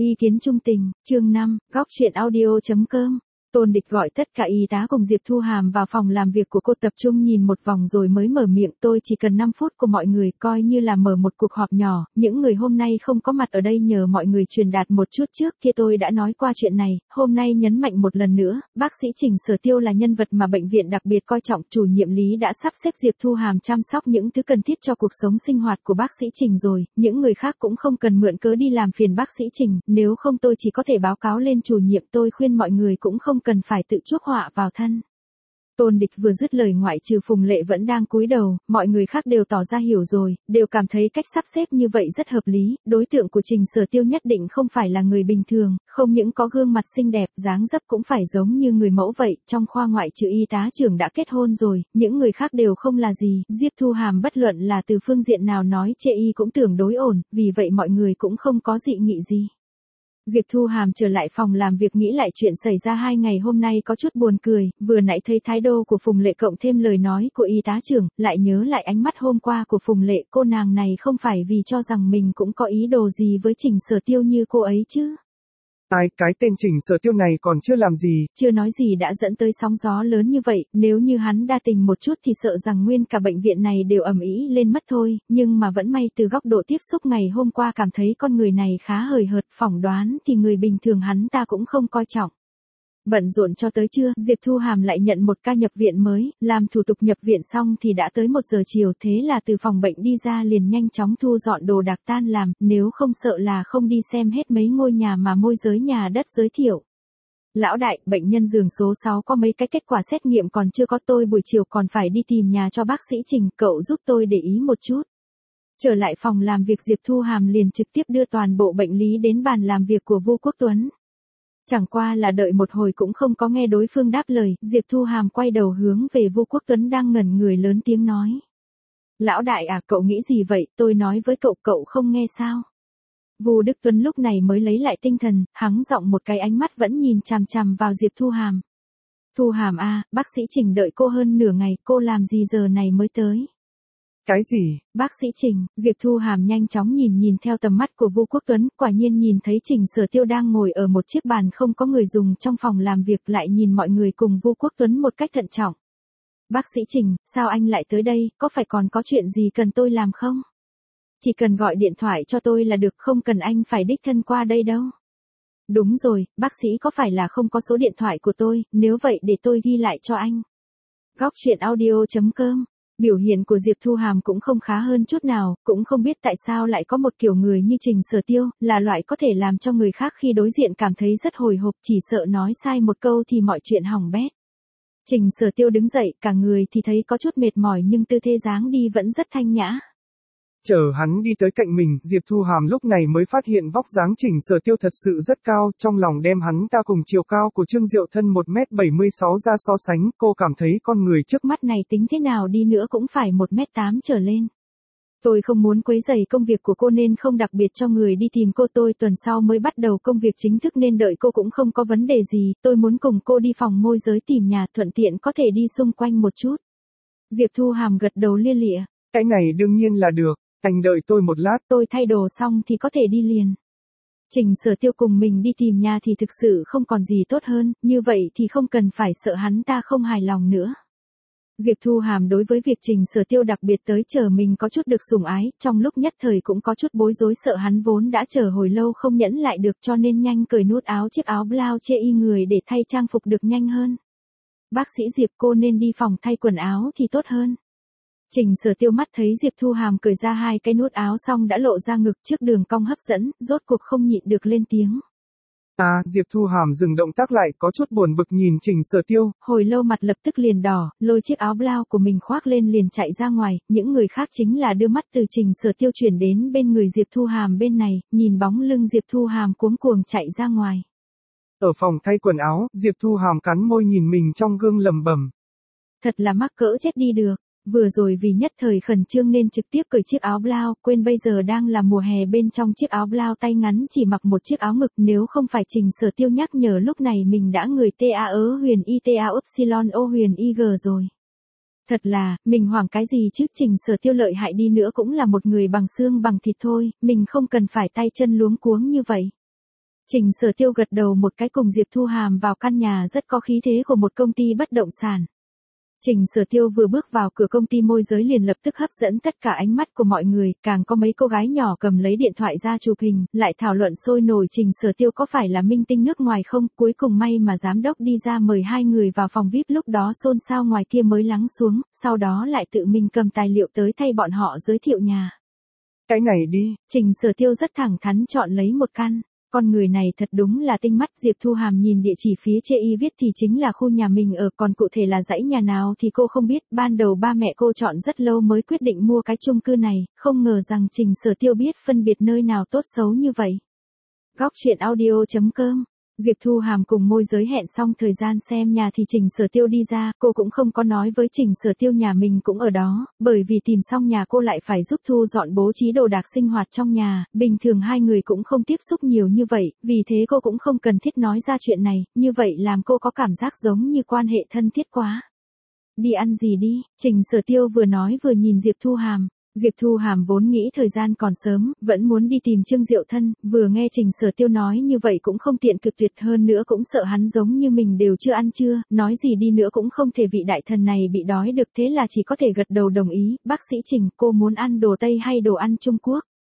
Ý kiến trung tình, chương 5, góc chuyện audio.com. Tôn Địch gọi tất cả y tá cùng Diệp Thu Hàm vào phòng làm việc của cô tập trung nhìn một vòng rồi mới mở miệng. Tôi chỉ cần 5 phút của mọi người, coi như là mở một cuộc họp nhỏ. Những người hôm nay không có mặt ở đây nhờ mọi người truyền đạt một chút, trước kia tôi đã nói qua chuyện này, hôm nay nhấn mạnh một lần nữa. Bác sĩ Trình Sở Tiêu là nhân vật mà bệnh viện đặc biệt coi trọng. Chủ nhiệm Lý đã sắp xếp Diệp Thu Hàm chăm sóc những thứ cần thiết cho cuộc sống sinh hoạt của bác sĩ Trình rồi. Những người khác cũng không cần mượn cớ đi làm phiền bác sĩ Trình, nếu không tôi chỉ có thể báo cáo lên chủ nhiệm. Tôi khuyên mọi người cũng không cần phải tự chuốc họa vào thân. Tôn Địch vừa dứt lời, ngoại trừ Phùng Lệ vẫn đang cúi đầu, mọi người khác đều tỏ ra hiểu rồi, đều cảm thấy cách sắp xếp như vậy rất hợp lý. Đối tượng của Trình Sở Tiêu nhất định không phải là người bình thường, không những có gương mặt xinh đẹp, dáng dấp cũng phải giống như người mẫu vậy. Trong khoa ngoại trừ y tá trưởng đã kết hôn rồi, những người khác đều không là gì. Diệp Thu Hàm bất luận là từ phương diện nào nói chê y cũng tưởng đối ổn, vì vậy mọi người cũng không có dị nghị gì. Diệp Thu Hàm trở lại phòng làm việc nghĩ lại chuyện xảy ra 2 ngày hôm nay có chút buồn cười, vừa nãy thấy thái độ của Phùng Lệ cộng thêm lời nói của y tá trưởng, lại nhớ lại ánh mắt hôm qua của Phùng Lệ. Cô nàng này không phải vì cho rằng mình cũng có ý đồ gì với Trình Sở Tiêu như cô ấy chứ. Cái tên Trình Sở Tiêu này còn chưa làm gì. Chưa nói gì đã dẫn tới sóng gió lớn như vậy, nếu như hắn đa tình một chút thì sợ rằng nguyên cả bệnh viện này đều ầm ĩ lên mất thôi, nhưng mà vẫn may từ góc độ tiếp xúc ngày hôm qua cảm thấy con người này khá hời hợt, phỏng đoán thì người bình thường hắn ta cũng không coi trọng. Bận rộn cho tới trưa, Diệp Thu Hàm lại nhận một ca nhập viện mới, làm thủ tục nhập viện xong thì đã tới 1 giờ chiều, thế là từ phòng bệnh đi ra liền nhanh chóng thu dọn đồ đạc tan làm, nếu không sợ là không đi xem hết mấy ngôi nhà mà môi giới nhà đất giới thiệu. Lão đại, bệnh nhân giường số 6 có mấy cái kết quả xét nghiệm còn chưa có, tôi buổi chiều còn phải đi tìm nhà cho bác sĩ Trình, cậu giúp tôi để ý một chút. Trở lại phòng làm việc, Diệp Thu Hàm liền trực tiếp đưa toàn bộ bệnh lý đến bàn làm việc của Vu Quốc Tuấn. Chẳng qua là đợi một hồi cũng không có nghe đối phương đáp lời, Diệp Thu Hàm quay đầu hướng về Vu Quốc Tuấn đang ngẩn người lớn tiếng nói. Lão đại à, cậu nghĩ gì vậy, tôi nói với cậu, cậu không nghe sao? Vu Đức Tuấn lúc này mới lấy lại tinh thần, hắng giọng một cái, ánh mắt vẫn nhìn chằm chằm vào Diệp Thu Hàm. Thu Hàm à, bác sĩ Trình đợi cô hơn nửa ngày, cô làm gì giờ này mới tới? Cái gì? Bác sĩ Trình, Diệp Thu Hàm nhanh chóng nhìn theo tầm mắt của Vu Quốc Tuấn, quả nhiên nhìn thấy Trình Sở Tiêu đang ngồi ở một chiếc bàn không có người dùng trong phòng làm việc, lại nhìn mọi người cùng Vu Quốc Tuấn một cách thận trọng. Bác sĩ Trình, sao anh lại tới đây, có phải còn có chuyện gì cần tôi làm không? Chỉ cần gọi điện thoại cho tôi là được, không cần anh phải đích thân qua đây đâu. Đúng rồi, bác sĩ có phải là không có số điện thoại của tôi, nếu vậy để tôi ghi lại cho anh. Góc chuyện audio.com. Biểu hiện của Diệp Thu Hàm cũng không khá hơn chút nào, cũng không biết tại sao lại có một kiểu người như Trình Sở Tiêu, là loại có thể làm cho người khác khi đối diện cảm thấy rất hồi hộp, chỉ sợ nói sai một câu thì mọi chuyện hỏng bét. Trình Sở Tiêu đứng dậy, cả người thì thấy có chút mệt mỏi nhưng tư thế dáng đi vẫn rất thanh nhã. Chờ hắn đi tới cạnh mình, Diệp Thu Hàm lúc này mới phát hiện vóc dáng Trình Sở Tiêu thật sự rất cao, trong lòng đem hắn ta cùng chiều cao của Trương Diệu Thân 1m76 ra so sánh, cô cảm thấy con người trước mắt này tính thế nào đi nữa cũng phải 1m8 trở lên. Tôi không muốn quấy rầy công việc của cô nên không đặc biệt cho người đi tìm cô, tôi tuần sau mới bắt đầu công việc chính thức nên đợi cô cũng không có vấn đề gì, tôi muốn cùng cô đi phòng môi giới tìm nhà, thuận tiện có thể đi xung quanh một chút. Diệp Thu Hàm gật đầu lia lịa. Cái này đương nhiên là được. Anh đợi tôi một lát, tôi thay đồ xong thì có thể đi liền. Trình Sở Tiêu cùng mình đi tìm nhà thì thực sự không còn gì tốt hơn, như vậy thì không cần phải sợ hắn ta không hài lòng nữa. Diệp Thu Hàm đối với việc Trình Sở Tiêu đặc biệt tới chờ mình có chút được sủng ái, trong lúc nhất thời cũng có chút bối rối, sợ hắn vốn đã chờ hồi lâu không nhẫn lại được cho nên nhanh cởi nút áo chiếc áo blau chê y người để thay trang phục được nhanh hơn. Bác sĩ Diệp, cô nên đi phòng thay quần áo thì tốt hơn. Trình Sở Tiêu mắt thấy Diệp Thu Hàm cởi ra 2 cái nút áo xong đã lộ ra ngực trước đường cong hấp dẫn, rốt cuộc không nhịn được lên tiếng. Diệp Thu Hàm dừng động tác lại, có chút buồn bực nhìn Trình Sở Tiêu. Hồi lâu mặt lập tức liền đỏ, lôi chiếc áo blau của mình khoác lên liền chạy ra ngoài, những người khác chính là đưa mắt từ Trình Sở Tiêu chuyển đến bên người Diệp Thu Hàm bên này, nhìn bóng lưng Diệp Thu Hàm cuống cuồng chạy ra ngoài. Ở phòng thay quần áo, Diệp Thu Hàm cắn môi nhìn mình trong gương lẩm bẩm. Thật là mắc cỡ chết đi được. Vừa rồi vì nhất thời khẩn trương nên trực tiếp cởi chiếc áo blau, quên bây giờ đang là mùa hè, bên trong chiếc áo blau tay ngắn chỉ mặc một chiếc áo ngực, nếu không phải Trình Sở Tiêu nhắc nhở lúc này mình đã người TAE_ITA_Upsilon_O_IG rồi. Thật là, mình hoảng cái gì chứ, Trình Sở Tiêu lợi hại đi nữa cũng là một người bằng xương bằng thịt thôi, mình không cần phải tay chân luống cuống như vậy. Trình Sở Tiêu gật đầu một cái cùng Diệp Thu Hàm vào căn nhà rất có khí thế của một công ty bất động sản. Trình Sở Tiêu vừa bước vào cửa công ty môi giới liền lập tức hấp dẫn tất cả ánh mắt của mọi người, càng có mấy cô gái nhỏ cầm lấy điện thoại ra chụp hình, lại thảo luận sôi nổi Trình Sở Tiêu có phải là minh tinh nước ngoài không, cuối cùng may mà giám đốc đi ra mời hai người vào phòng VIP, lúc đó xôn xao ngoài kia mới lắng xuống, sau đó lại tự mình cầm tài liệu tới thay bọn họ giới thiệu nhà. Cái này đi. Trình Sở Tiêu rất thẳng thắn chọn lấy một căn. Con người này thật đúng là tinh mắt. Diệp Thu Hàm nhìn địa chỉ phía chê y viết thì chính là khu nhà mình ở, còn cụ thể là dãy nhà nào thì cô không biết. Ban đầu ba mẹ cô chọn rất lâu mới quyết định mua cái chung cư này, không ngờ rằng Trình Sở Tiêu biết phân biệt nơi nào tốt xấu như vậy. Góc truyện audio.com. Diệp Thu Hàm cùng môi giới hẹn xong thời gian xem nhà thì Trình Sở Tiêu đi ra, cô cũng không có nói với Trình Sở Tiêu nhà mình cũng ở đó, bởi vì tìm xong nhà cô lại phải giúp thu dọn bố trí đồ đạc sinh hoạt trong nhà, bình thường hai người cũng không tiếp xúc nhiều như vậy, vì thế cô cũng không cần thiết nói ra chuyện này, như vậy làm cô có cảm giác giống như quan hệ thân thiết quá. Đi ăn gì đi, Trình Sở Tiêu vừa nói vừa nhìn Diệp Thu Hàm. Diệp Thu Hàm vốn nghĩ thời gian còn sớm, vẫn muốn đi tìm Trương Diệu Thân, vừa nghe Trình Sở Tiêu nói như vậy cũng không tiện cự tuyệt, hơn nữa cũng sợ hắn giống như mình đều chưa ăn trưa, nói gì đi nữa cũng không thể vị đại thần này bị đói được, thế là chỉ có thể gật đầu đồng ý. Bác sĩ Trình, cô muốn ăn đồ Tây hay đồ ăn Trung Quốc?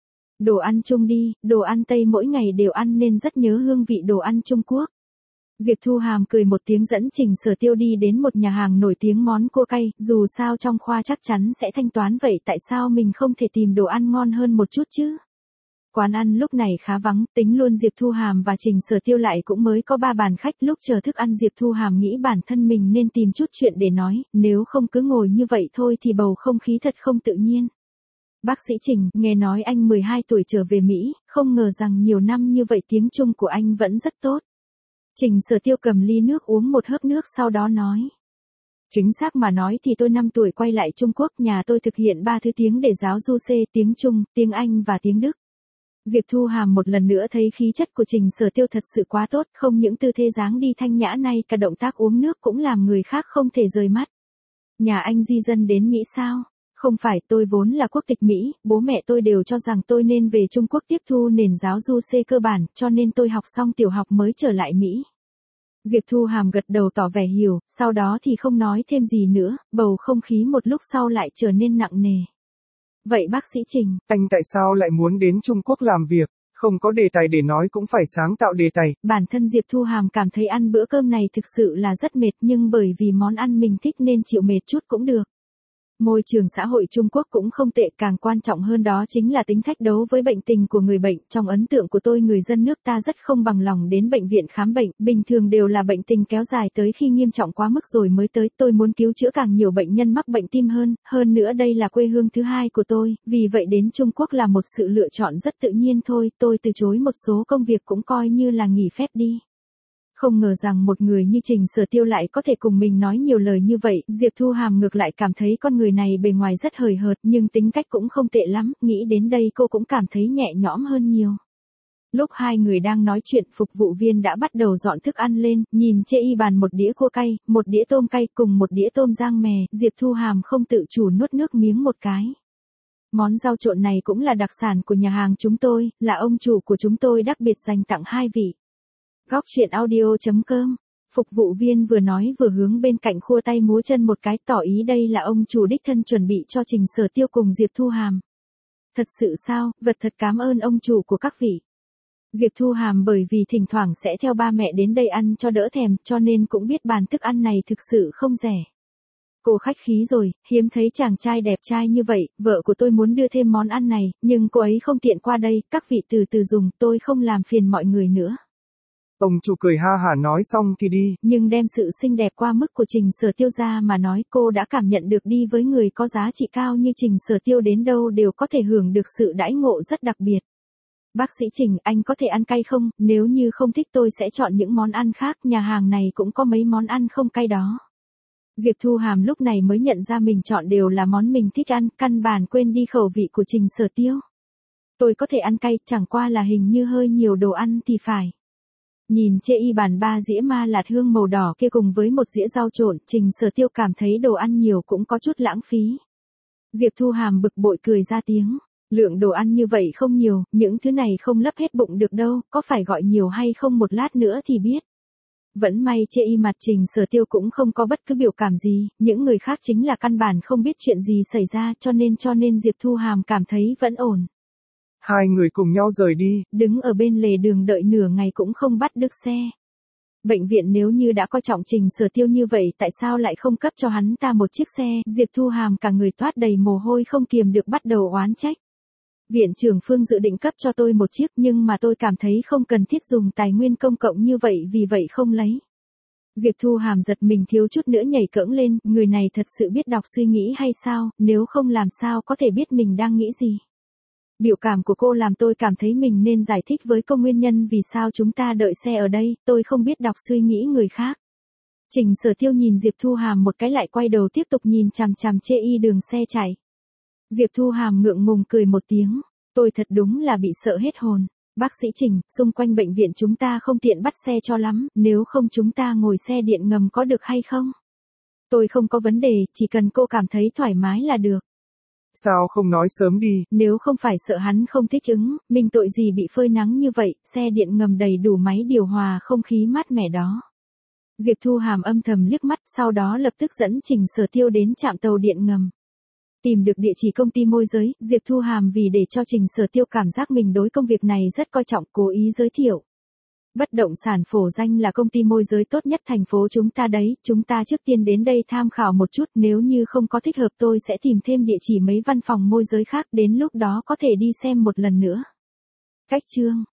Đồ ăn Trung đi, đồ ăn Tây mỗi ngày đều ăn nên rất nhớ hương vị đồ ăn Trung Quốc. Diệp Thu Hàm cười một tiếng dẫn Trình Sở Tiêu đi đến một nhà hàng nổi tiếng món cua cay, dù sao trong khoa chắc chắn sẽ thanh toán, vậy tại sao mình không thể tìm đồ ăn ngon hơn một chút chứ? Quán ăn lúc này khá vắng, tính luôn Diệp Thu Hàm và Trình Sở Tiêu lại cũng mới có 3 bàn khách, lúc chờ thức ăn Diệp Thu Hàm nghĩ bản thân mình nên tìm chút chuyện để nói, nếu không cứ ngồi như vậy thôi thì bầu không khí thật không tự nhiên. Bác sĩ Trình, nghe nói anh 12 tuổi trở về Mỹ, không ngờ rằng nhiều năm như vậy tiếng Trung của anh vẫn rất tốt. Trình Sở Tiêu cầm ly nước uống một hớp nước sau đó nói. Chính xác mà nói thì tôi 5 tuổi quay lại Trung Quốc, nhà tôi thực hiện 3 thứ tiếng để giáo du C, tiếng Trung, tiếng Anh và tiếng Đức. Diệp Thu Hàm một lần nữa thấy khí chất của Trình Sở Tiêu thật sự quá tốt, không những tư thế dáng đi thanh nhã này, cả động tác uống nước cũng làm người khác không thể rời mắt. Nhà anh di dân đến Mỹ sao? Không phải, tôi vốn là quốc tịch Mỹ, bố mẹ tôi đều cho rằng tôi nên về Trung Quốc tiếp thu nền giáo du C cơ bản, cho nên tôi học xong tiểu học mới trở lại Mỹ. Diệp Thu Hàm gật đầu tỏ vẻ hiểu, sau đó thì không nói thêm gì nữa, bầu không khí một lúc sau lại trở nên nặng nề. Vậy bác sĩ Trình, Anh tại sao lại muốn đến Trung Quốc làm việc? Không có đề tài để nói cũng phải sáng tạo đề tài. Bản thân Diệp Thu Hàm cảm thấy ăn bữa cơm này thực sự là rất mệt, nhưng bởi vì món ăn mình thích nên chịu mệt chút cũng được. Môi trường xã hội Trung Quốc cũng không tệ, càng quan trọng hơn đó chính là tính thách đấu với bệnh tình của người bệnh. Trong ấn tượng của tôi, người dân nước ta rất không bằng lòng đến bệnh viện khám bệnh, bình thường đều là bệnh tình kéo dài tới khi nghiêm trọng quá mức rồi mới tới. Tôi muốn cứu chữa càng nhiều bệnh nhân mắc bệnh tim hơn nữa đây là quê hương thứ hai của tôi, vì vậy đến Trung Quốc là một sự lựa chọn rất tự nhiên thôi, tôi từ chối một số công việc cũng coi như là nghỉ phép đi. Không ngờ rằng một người như Trình Sở Tiêu lại có thể cùng mình nói nhiều lời như vậy, Diệp Thu Hàm ngược lại cảm thấy con người này bề ngoài rất hời hợt nhưng tính cách cũng không tệ lắm, nghĩ đến đây cô cũng cảm thấy nhẹ nhõm hơn nhiều. Lúc hai người đang nói chuyện, phục vụ viên đã bắt đầu dọn thức ăn lên, nhìn chê y bàn một đĩa cua cay, một đĩa tôm cay cùng một đĩa tôm rang mè, Diệp Thu Hàm không tự chủ nuốt nước miếng một cái. Món rau trộn này cũng là đặc sản của nhà hàng chúng tôi, là ông chủ của chúng tôi đặc biệt dành tặng hai vị. Góc truyện audio.com. Phục vụ viên vừa nói vừa hướng bên cạnh khua tay múa chân một cái, tỏ ý đây là ông chủ đích thân chuẩn bị cho Trình Sở Tiêu cùng Diệp Thu Hàm. Thật sự sao, vật thật cảm ơn ông chủ của các vị. Diệp Thu Hàm bởi vì thỉnh thoảng sẽ theo ba mẹ đến đây ăn cho đỡ thèm, cho nên cũng biết bàn thức ăn này thực sự không rẻ. Cô khách khí rồi, hiếm thấy chàng trai đẹp trai như vậy, vợ của tôi muốn đưa thêm món ăn này, nhưng cô ấy không tiện qua đây, các vị từ từ dùng, tôi không làm phiền mọi người nữa. Ông chủ cười ha hả nói xong thì đi. Nhưng đem sự xinh đẹp qua mức của Trình Sở Tiêu ra mà nói, cô đã cảm nhận được đi với người có giá trị cao như Trình Sở Tiêu đến đâu đều có thể hưởng được sự đãi ngộ rất đặc biệt. Bác sĩ Trình, anh có thể ăn cay không? Nếu như không thích tôi sẽ chọn những món ăn khác, nhà hàng này cũng có mấy món ăn không cay đó. Diệp Thu Hàm lúc này mới nhận ra mình chọn đều là món mình thích ăn, căn bản quên đi khẩu vị của Trình Sở Tiêu. Tôi có thể ăn cay, chẳng qua là hình như hơi nhiều đồ ăn thì phải. Nhìn chê y bàn 3 dĩa ma lạt hương màu đỏ kia cùng với một dĩa rau trộn, Trình Sở Tiêu cảm thấy đồ ăn nhiều cũng có chút lãng phí. Diệp Thu Hàm bực bội cười ra tiếng. Lượng đồ ăn như vậy không nhiều, những thứ này không lấp hết bụng được đâu, có phải gọi nhiều hay không một lát nữa thì biết. Vẫn may chê y mặt Trình Sở Tiêu cũng không có bất cứ biểu cảm gì, những người khác chính là căn bản không biết chuyện gì xảy ra cho nên Diệp Thu Hàm cảm thấy vẫn ổn. Hai người cùng nhau rời đi. Đứng ở bên lề đường đợi nửa ngày cũng không bắt được xe. Bệnh viện nếu như đã coi trọng Trình Sở Tiêu như vậy tại sao lại không cấp cho hắn ta một chiếc xe, Diệp Thu Hàm cả người toát đầy mồ hôi không kiềm được bắt đầu oán trách. Viện trưởng Phương dự định cấp cho tôi một chiếc nhưng mà tôi cảm thấy không cần thiết dùng tài nguyên công cộng như vậy vì vậy không lấy. Diệp Thu Hàm giật mình thiếu chút nữa nhảy cẫng lên, người này thật sự biết đọc suy nghĩ hay sao, nếu không làm sao có thể biết mình đang nghĩ gì. Biểu cảm của cô làm tôi cảm thấy mình nên giải thích với cô nguyên nhân vì sao chúng ta đợi xe ở đây, tôi không biết đọc suy nghĩ người khác. Trình Sở Tiêu nhìn Diệp Thu Hàm một cái lại quay đầu tiếp tục nhìn chằm chằm chê y đường xe chạy. Diệp Thu Hàm ngượng ngùng cười một tiếng, tôi thật đúng là bị sợ hết hồn. Bác sĩ Trình, xung quanh bệnh viện chúng ta không tiện bắt xe cho lắm, nếu không chúng ta ngồi xe điện ngầm có được hay không? Tôi không có vấn đề, chỉ cần cô cảm thấy thoải mái là được. Sao không nói sớm đi? Nếu không phải sợ hắn không thích ứng, mình tội gì bị phơi nắng như vậy, xe điện ngầm đầy đủ máy điều hòa không khí mát mẻ đó. Diệp Thu Hàm âm thầm liếc mắt, sau đó lập tức dẫn Trình Sở Tiêu đến trạm tàu điện ngầm. Tìm được địa chỉ công ty môi giới, Diệp Thu Hàm vì để cho Trình Sở Tiêu cảm giác mình đối công việc này rất coi trọng cố ý giới thiệu. Bất động sản Phổ Danh là công ty môi giới tốt nhất thành phố chúng ta đấy, chúng ta trước tiên đến đây tham khảo một chút, nếu như không có thích hợp tôi sẽ tìm thêm địa chỉ mấy văn phòng môi giới khác, đến lúc đó có thể đi xem một lần nữa. Cách chương